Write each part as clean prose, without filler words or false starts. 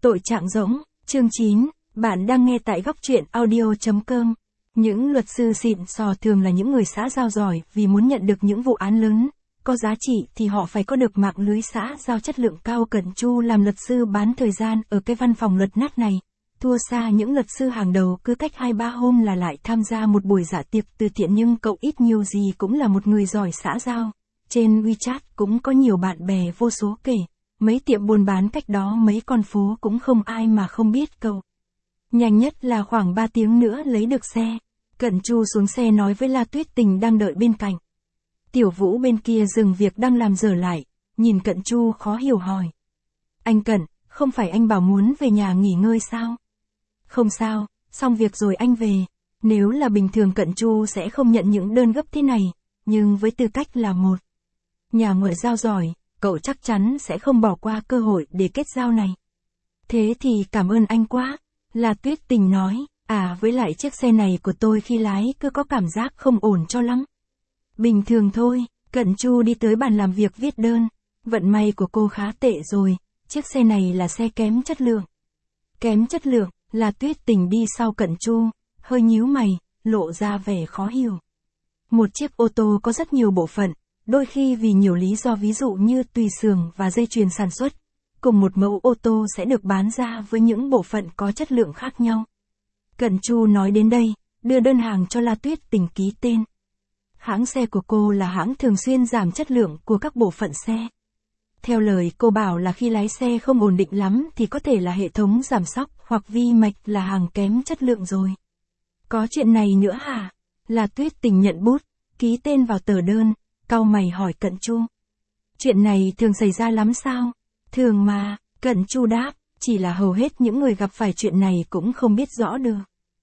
Tội trạng rỗng, chương 9, bạn đang nghe tại góc truyện audio.com. Những luật sư xịn sò thường là những người xã giao giỏi vì muốn nhận được những vụ án lớn, có giá trị thì họ phải có được mạng lưới xã giao chất lượng cao. Cận Chu làm luật sư bán thời gian ở cái văn phòng luật nát này, thua xa những luật sư hàng đầu cứ cách 2-3 hôm là lại tham gia một buổi dạ tiệc từ thiện. Nhưng cậu ít nhiều gì cũng là một người giỏi xã giao, trên WeChat cũng có nhiều bạn bè vô số kể. Mấy tiệm buôn bán cách đó mấy con phố cũng không ai mà không biết cậu. Nhanh nhất là khoảng 3 tiếng nữa lấy được xe. Cận Chu xuống xe nói với La Tuyết Tình đang đợi bên cạnh. Tiểu Vũ bên kia dừng việc đang làm dở lại, nhìn Cận Chu khó hiểu hỏi. Anh Cận, không phải anh bảo muốn về nhà nghỉ ngơi sao? Không sao, xong việc rồi anh về. Nếu là bình thường Cận Chu sẽ không nhận những đơn gấp thế này, nhưng với tư cách là một nhà ngoại giao giỏi, cậu chắc chắn sẽ không bỏ qua cơ hội để kết giao này. Thế thì cảm ơn anh quá, La Tuyết Tình nói, với lại chiếc xe này của tôi khi lái cứ có cảm giác không ổn cho lắm. Bình thường thôi, Cận Chu đi tới bàn làm việc viết đơn, vận may của cô khá tệ rồi, chiếc xe này là xe kém chất lượng. Kém chất lượng, La Tuyết Tình đi sau Cận Chu, hơi nhíu mày, lộ ra vẻ khó hiểu. Một chiếc ô tô có rất nhiều bộ phận. Đôi khi vì nhiều lý do ví dụ như tùy xưởng và dây chuyền sản xuất, cùng một mẫu ô tô sẽ được bán ra với những bộ phận có chất lượng khác nhau. Cận Chu nói đến đây, đưa đơn hàng cho La Tuyết Tình ký tên. Hãng xe của cô là hãng thường xuyên giảm chất lượng của các bộ phận xe. Theo lời cô bảo là khi lái xe không ổn định lắm thì có thể là hệ thống giảm xóc hoặc vi mạch là hàng kém chất lượng rồi. Có chuyện này nữa hả? La Tuyết Tình nhận bút, ký tên vào tờ đơn. Cau mày hỏi Cận Chu. Chuyện này thường xảy ra lắm sao? Thường mà, Cận Chu đáp, chỉ là hầu hết những người gặp phải chuyện này cũng không biết rõ được.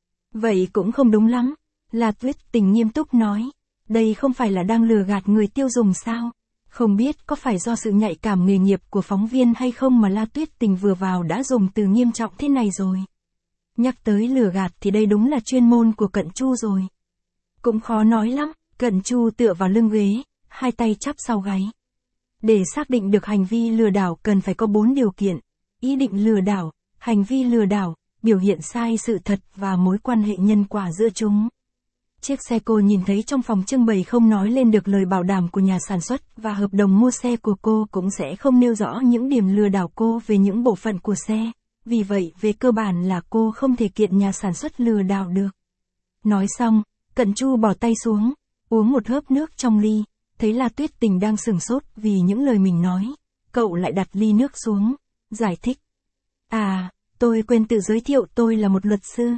Vậy cũng không đúng lắm, La Tuyết Tình nghiêm túc nói. Đây không phải là đang lừa gạt người tiêu dùng sao? Không biết có phải do sự nhạy cảm nghề nghiệp của phóng viên hay không mà La Tuyết Tình vừa vào đã dùng từ nghiêm trọng thế này rồi. Nhắc tới lừa gạt thì đây đúng là chuyên môn của Cận Chu rồi. Cũng khó nói lắm, Cận Chu tựa vào lưng ghế, hai tay chắp sau gáy. Để xác định được hành vi lừa đảo cần phải có 4 điều kiện: ý định lừa đảo, hành vi lừa đảo, biểu hiện sai sự thật và mối quan hệ nhân quả giữa chúng. Chiếc xe cô nhìn thấy trong phòng trưng bày không nói lên được lời bảo đảm của nhà sản xuất và hợp đồng mua xe của cô cũng sẽ không nêu rõ những điểm lừa đảo cô về những bộ phận của xe. Vì vậy về cơ bản là cô không thể kiện nhà sản xuất lừa đảo được. Nói xong, Cận Chu bỏ tay xuống, uống một hớp nước trong ly. Thấy La Tuyết Tình đang sửng sốt vì những lời mình nói, cậu lại đặt ly nước xuống, giải thích. Tôi quên tự giới thiệu tôi là một luật sư.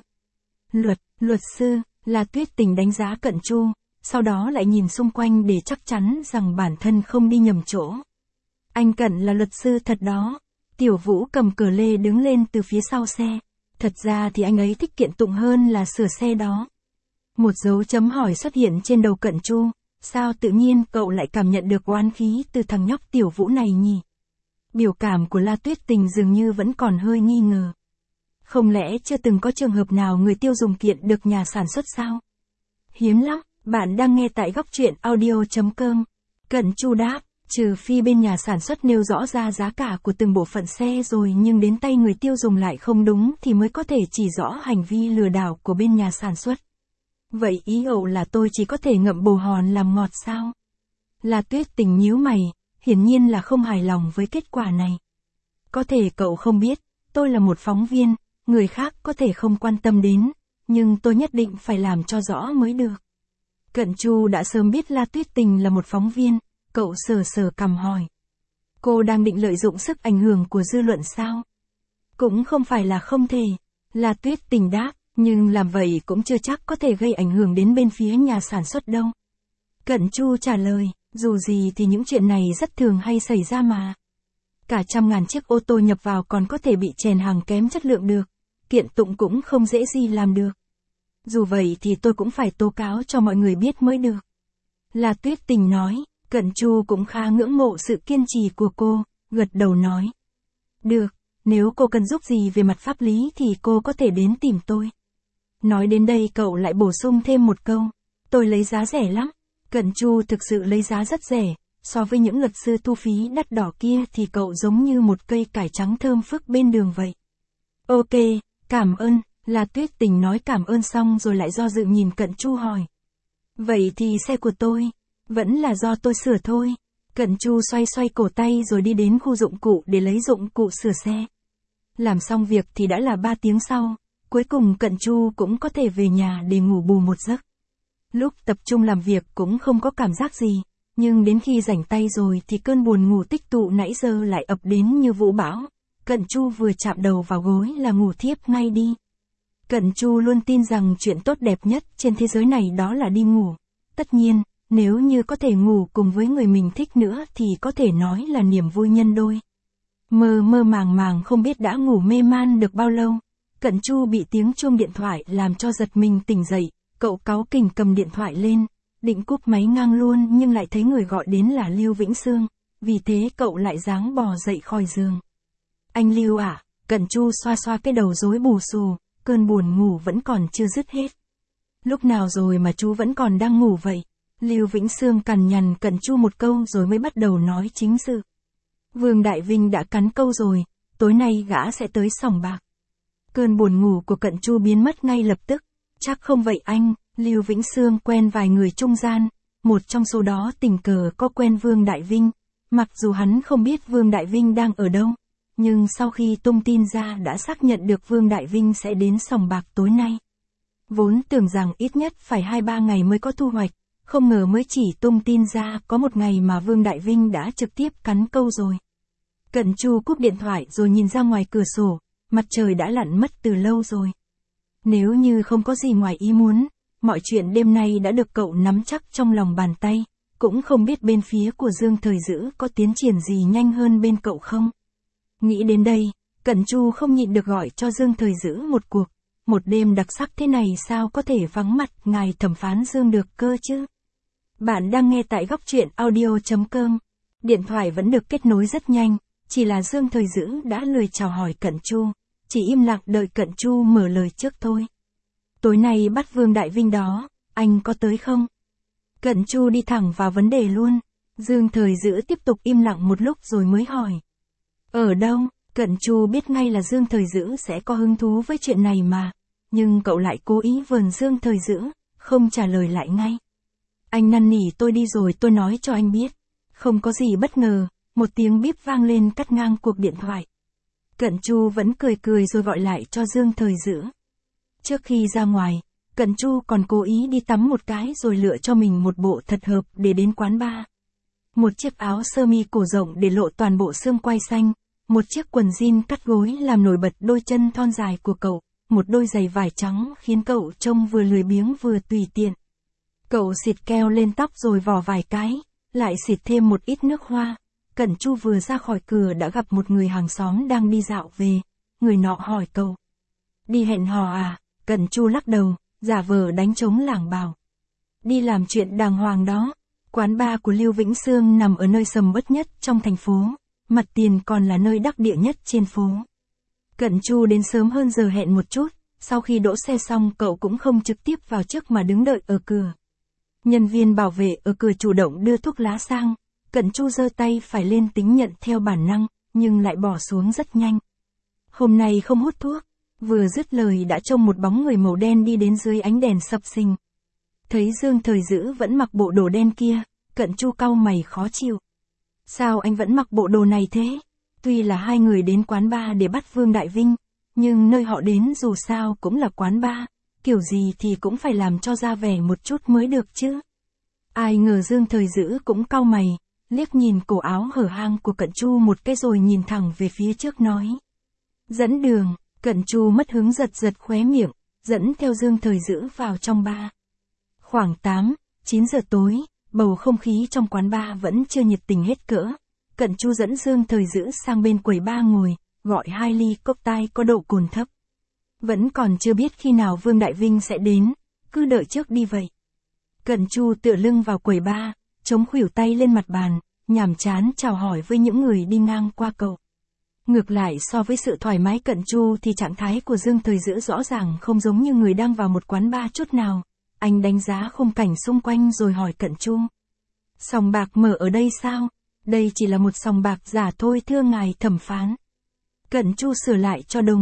Luật sư, La Tuyết Tình đánh giá Cận Chu, sau đó lại nhìn xung quanh để chắc chắn rằng bản thân không đi nhầm chỗ. Anh Cận là luật sư thật đó. Tiểu Vũ cầm cờ lê đứng lên từ phía sau xe. Thật ra thì anh ấy thích kiện tụng hơn là sửa xe đó. Một dấu chấm hỏi xuất hiện trên đầu Cận Chu. Sao tự nhiên cậu lại cảm nhận được oán khí từ thằng nhóc Tiểu Vũ này nhỉ? Biểu cảm của La Tuyết Tình dường như vẫn còn hơi nghi ngờ. Không lẽ chưa từng có trường hợp nào người tiêu dùng kiện được nhà sản xuất sao? Hiếm lắm, bạn đang nghe tại góc truyện audio.com. Cận Chu đáp, trừ phi bên nhà sản xuất nêu rõ ra giá cả của từng bộ phận xe rồi nhưng đến tay người tiêu dùng lại không đúng thì mới có thể chỉ rõ hành vi lừa đảo của bên nhà sản xuất. Vậy ý cậu là tôi chỉ có thể ngậm bồ hòn làm ngọt sao? La Tuyết Tình nhíu mày, hiển nhiên là không hài lòng với kết quả này. Có thể cậu không biết, tôi là một phóng viên, người khác có thể không quan tâm đến, nhưng tôi nhất định phải làm cho rõ mới được. Cận Chu đã sớm biết La Tuyết Tình là một phóng viên, cậu sờ cằm hỏi. Cô đang định lợi dụng sức ảnh hưởng của dư luận sao? Cũng không phải là không thể, La Tuyết Tình đáp. Nhưng làm vậy cũng chưa chắc có thể gây ảnh hưởng đến bên phía nhà sản xuất đâu. Cận Chu trả lời, dù gì thì những chuyện này rất thường hay xảy ra mà. Cả 100.000 chiếc ô tô nhập vào còn có thể bị chèn hàng kém chất lượng được. Kiện tụng cũng không dễ gì làm được. Dù vậy thì tôi cũng phải tố cáo cho mọi người biết mới được. La Tuyết Tình nói, Cận Chu cũng khá ngưỡng mộ sự kiên trì của cô, gật đầu nói. Được, nếu cô cần giúp gì về mặt pháp lý thì cô có thể đến tìm tôi. Nói đến đây cậu lại bổ sung thêm một câu. Tôi lấy giá rẻ lắm. Cận Chu thực sự lấy giá rất rẻ. So với những luật sư thu phí đắt đỏ kia thì cậu giống như một cây cải trắng thơm phức bên đường vậy. Ok, cảm ơn, La Tuyết Tình nói cảm ơn xong rồi lại do dự nhìn Cận Chu hỏi. Vậy thì xe của tôi, vẫn là do tôi sửa thôi. Cận Chu xoay xoay cổ tay rồi đi đến khu dụng cụ để lấy dụng cụ sửa xe. Làm xong việc thì đã là 3 tiếng sau, cuối cùng Cận Chu cũng có thể về nhà để ngủ bù một giấc. Lúc tập trung làm việc cũng không có cảm giác gì, nhưng đến khi rảnh tay rồi thì cơn buồn ngủ tích tụ nãy giờ lại ập đến như vũ bão. Cận Chu vừa chạm đầu vào gối là ngủ thiếp ngay đi. Cận Chu luôn tin rằng chuyện tốt đẹp nhất trên thế giới này đó là đi ngủ. Tất nhiên, nếu như có thể ngủ cùng với người mình thích nữa thì có thể nói là niềm vui nhân đôi. Mơ mơ màng màng không biết đã ngủ mê man được bao lâu, Cận Chu bị tiếng chuông điện thoại làm cho giật mình tỉnh dậy, cậu cáu kỉnh cầm điện thoại lên, định cúp máy ngang luôn nhưng lại thấy người gọi đến là Lưu Vĩnh Sương, vì thế cậu lại giáng bò dậy khỏi giường. Anh Lưu à, Cận Chu xoa xoa cái đầu rối bù xù, cơn buồn ngủ vẫn còn chưa dứt hết. Lúc nào rồi mà chú vẫn còn đang ngủ vậy? Lưu Vĩnh Sương cằn nhằn Cận Chu một câu rồi mới bắt đầu nói chính sự. Vương Đại Vinh đã cắn câu rồi, tối nay gã sẽ tới sòng bạc. Cơn buồn ngủ của Cận Chu biến mất ngay lập tức. Chắc không vậy anh, Lưu Vĩnh Sương quen vài người trung gian, một trong số đó tình cờ có quen Vương Đại Vinh. Mặc dù hắn không biết Vương Đại Vinh đang ở đâu, nhưng sau khi tung tin ra đã xác nhận được Vương Đại Vinh sẽ đến sòng bạc tối nay. Vốn tưởng rằng ít nhất phải 2-3 ngày mới có thu hoạch, không ngờ mới chỉ tung tin ra có một ngày mà Vương Đại Vinh đã trực tiếp cắn câu rồi. Cận Chu cúp điện thoại rồi nhìn ra ngoài cửa sổ, mặt trời đã lặn mất từ lâu rồi. Nếu như không có gì ngoài ý muốn, mọi chuyện đêm nay đã được cậu nắm chắc trong lòng bàn tay, cũng không biết bên phía của Dương Thời Dữ có tiến triển gì nhanh hơn bên cậu không. Nghĩ đến đây, Cận Chu không nhịn được gọi cho Dương Thời Dữ một cuộc. Một đêm đặc sắc thế này sao có thể vắng mặt ngài thẩm phán Dương được cơ chứ? Bạn đang nghe tại góc truyện audio.com. Điện thoại vẫn được kết nối rất nhanh, chỉ là Dương Thời Dữ đã lười chào hỏi Cận Chu, chỉ im lặng đợi Cận Chu mở lời trước thôi. Tối nay bắt Vương Đại Vinh đó, anh có tới không? Cận Chu đi thẳng vào vấn đề luôn. Dương Thời Dữ tiếp tục im lặng một lúc rồi mới hỏi. Ở đâu? Cận Chu biết ngay là Dương Thời Dữ sẽ có hứng thú với chuyện này mà, nhưng cậu lại cố ý vờn Dương Thời Dữ, không trả lời lại ngay. Anh năn nỉ tôi đi rồi tôi nói cho anh biết. Không có gì bất ngờ, một tiếng bíp vang lên cắt ngang cuộc điện thoại. Cận Chu vẫn cười cười rồi gọi lại cho Dương Thời Dữ. Trước khi ra ngoài, Cận Chu còn cố ý đi tắm một cái rồi lựa cho mình một bộ thật hợp để đến quán bar. Một chiếc áo sơ mi cổ rộng để lộ toàn bộ xương quai xanh, một chiếc quần jean cắt gối làm nổi bật đôi chân thon dài của cậu, một đôi giày vải trắng khiến cậu trông vừa lười biếng vừa tùy tiện. Cậu xịt keo lên tóc rồi vò vài cái, lại xịt thêm một ít nước hoa. Cận Chu vừa ra khỏi cửa đã gặp một người hàng xóm đang đi dạo về. Người nọ hỏi cậu. Đi hẹn hò à? Cận Chu lắc đầu, giả vờ đánh trống lảng bảo. Đi làm chuyện đàng hoàng đó. Quán bar của Lưu Vĩnh Sương nằm ở nơi sầm uất nhất trong thành phố. Mặt tiền còn là nơi đắc địa nhất trên phố. Cận Chu đến sớm hơn giờ hẹn một chút. Sau khi đỗ xe xong cậu cũng không trực tiếp vào trước mà đứng đợi ở cửa. Nhân viên bảo vệ ở cửa chủ động đưa thuốc lá sang. Cận Chu giơ tay phải lên tính nhận theo bản năng, nhưng lại bỏ xuống rất nhanh. Hôm nay không hút thuốc. Vừa dứt lời đã trông một bóng người màu đen đi đến dưới ánh đèn sập sình. Thấy Dương Thời Dữ vẫn mặc bộ đồ đen kia, Cận Chu cau mày khó chịu. Sao anh vẫn mặc bộ đồ này thế? Tuy là hai người đến quán bar để bắt Vương Đại Vinh, nhưng nơi họ đến dù sao cũng là quán bar, kiểu gì thì cũng phải làm cho ra vẻ một chút mới được chứ. Ai ngờ Dương Thời Dữ cũng cau mày, liếc nhìn cổ áo hở hang của Cận Chu một cái rồi nhìn thẳng về phía trước nói. Dẫn đường. Cận Chu mất hứng giật giật khóe miệng, dẫn theo Dương Thời Dữ vào trong bar. Khoảng 8-9 giờ tối, bầu không khí trong quán bar vẫn chưa nhiệt tình hết cỡ. Cận Chu dẫn Dương Thời Dữ sang bên quầy bar ngồi, gọi 2 ly cocktail có độ cồn thấp. Vẫn còn chưa biết khi nào Vương Đại Vinh sẽ đến, cứ đợi trước đi vậy. Cận Chu tựa lưng vào quầy bar, chống khuỷu tay lên mặt bàn, nhàm chán chào hỏi với những người đi ngang qua cậu. Ngược lại so với sự thoải mái Cận Chu thì trạng thái của Dương Thời Dữ rõ ràng không giống như người đang vào một quán bar chút nào. Anh đánh giá khung cảnh xung quanh rồi hỏi Cận Chu. Sòng bạc mở ở đây sao? Đây chỉ là một sòng bạc giả thôi thưa ngài thẩm phán. Cận Chu sửa lại cho đúng.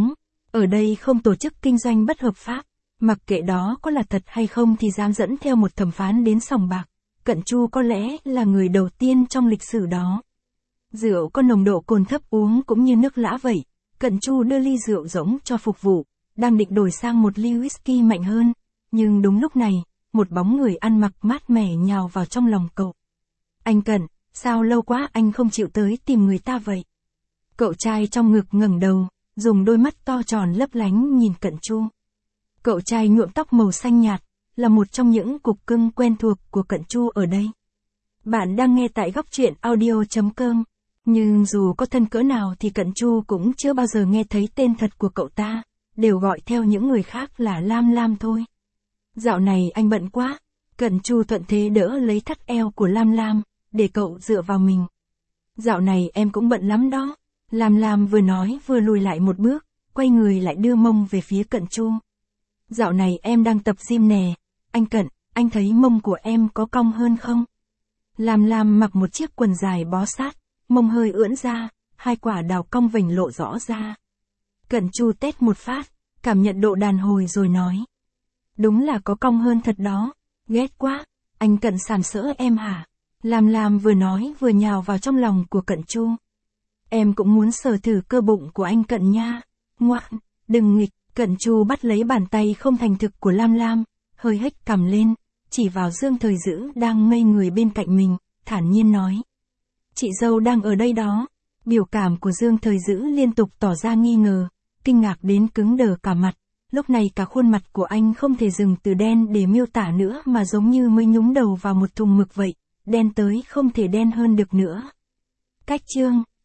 Ở đây không tổ chức kinh doanh bất hợp pháp, mặc kệ đó có là thật hay không thì dám dẫn theo một thẩm phán đến sòng bạc. Cận Chu có lẽ là người đầu tiên trong lịch sử đó. Rượu có nồng độ cồn thấp uống cũng như nước lã vậy. Cận Chu đưa ly rượu rỗng cho phục vụ, đang định đổi sang một ly whisky mạnh hơn. Nhưng đúng lúc này, một bóng người ăn mặc mát mẻ nhào vào trong lòng cậu. Anh Cận, sao lâu quá anh không chịu tới tìm người ta vậy? Cậu trai trong ngực ngẩng đầu, dùng đôi mắt to tròn lấp lánh nhìn Cận Chu. Cậu trai nhuộm tóc màu xanh nhạt, là một trong những cục cưng quen thuộc của Cận Chu ở đây. Bạn đang nghe tại góc truyện audio.com. Nhưng dù có thân cỡ nào thì Cận Chu cũng chưa bao giờ nghe thấy tên thật của cậu ta, đều gọi theo những người khác là Lam Lam thôi. Dạo này anh bận quá. Cận Chu thuận thế đỡ lấy thắt eo của Lam Lam, để cậu dựa vào mình. Dạo này em cũng bận lắm đó. Lam Lam vừa nói vừa lùi lại một bước, quay người lại đưa mông về phía Cận Chu. Dạo này em đang tập gym nè. Anh Cận, anh thấy mông của em có cong hơn không? Lam Lam mặc một chiếc quần dài bó sát, mông hơi ưỡn ra, hai quả đào cong vành lộ rõ ra. Cận Chu tét một phát, cảm nhận độ đàn hồi rồi nói. Đúng là có cong hơn thật đó, ghét quá, anh Cận sàm sỡ em hả? Lam Lam vừa nói vừa nhào vào trong lòng của Cận Chu. Em cũng muốn sờ thử cơ bụng của anh Cận nha. Ngoan, đừng nghịch. Cận Chu bắt lấy bàn tay không thành thực của Lam Lam, hơi hếch cằm lên, chỉ vào Dương Thời Dữ đang ngây người bên cạnh mình, thản nhiên nói. Chị dâu đang ở đây đó. Biểu cảm của Dương Thời Dữ liên tục tỏ ra nghi ngờ, kinh ngạc đến cứng đờ cả mặt. Lúc này cả khuôn mặt của anh không thể dùng từ đen để miêu tả nữa mà giống như mới nhúng đầu vào một thùng mực vậy, đen tới không thể đen hơn được nữa. Cách chương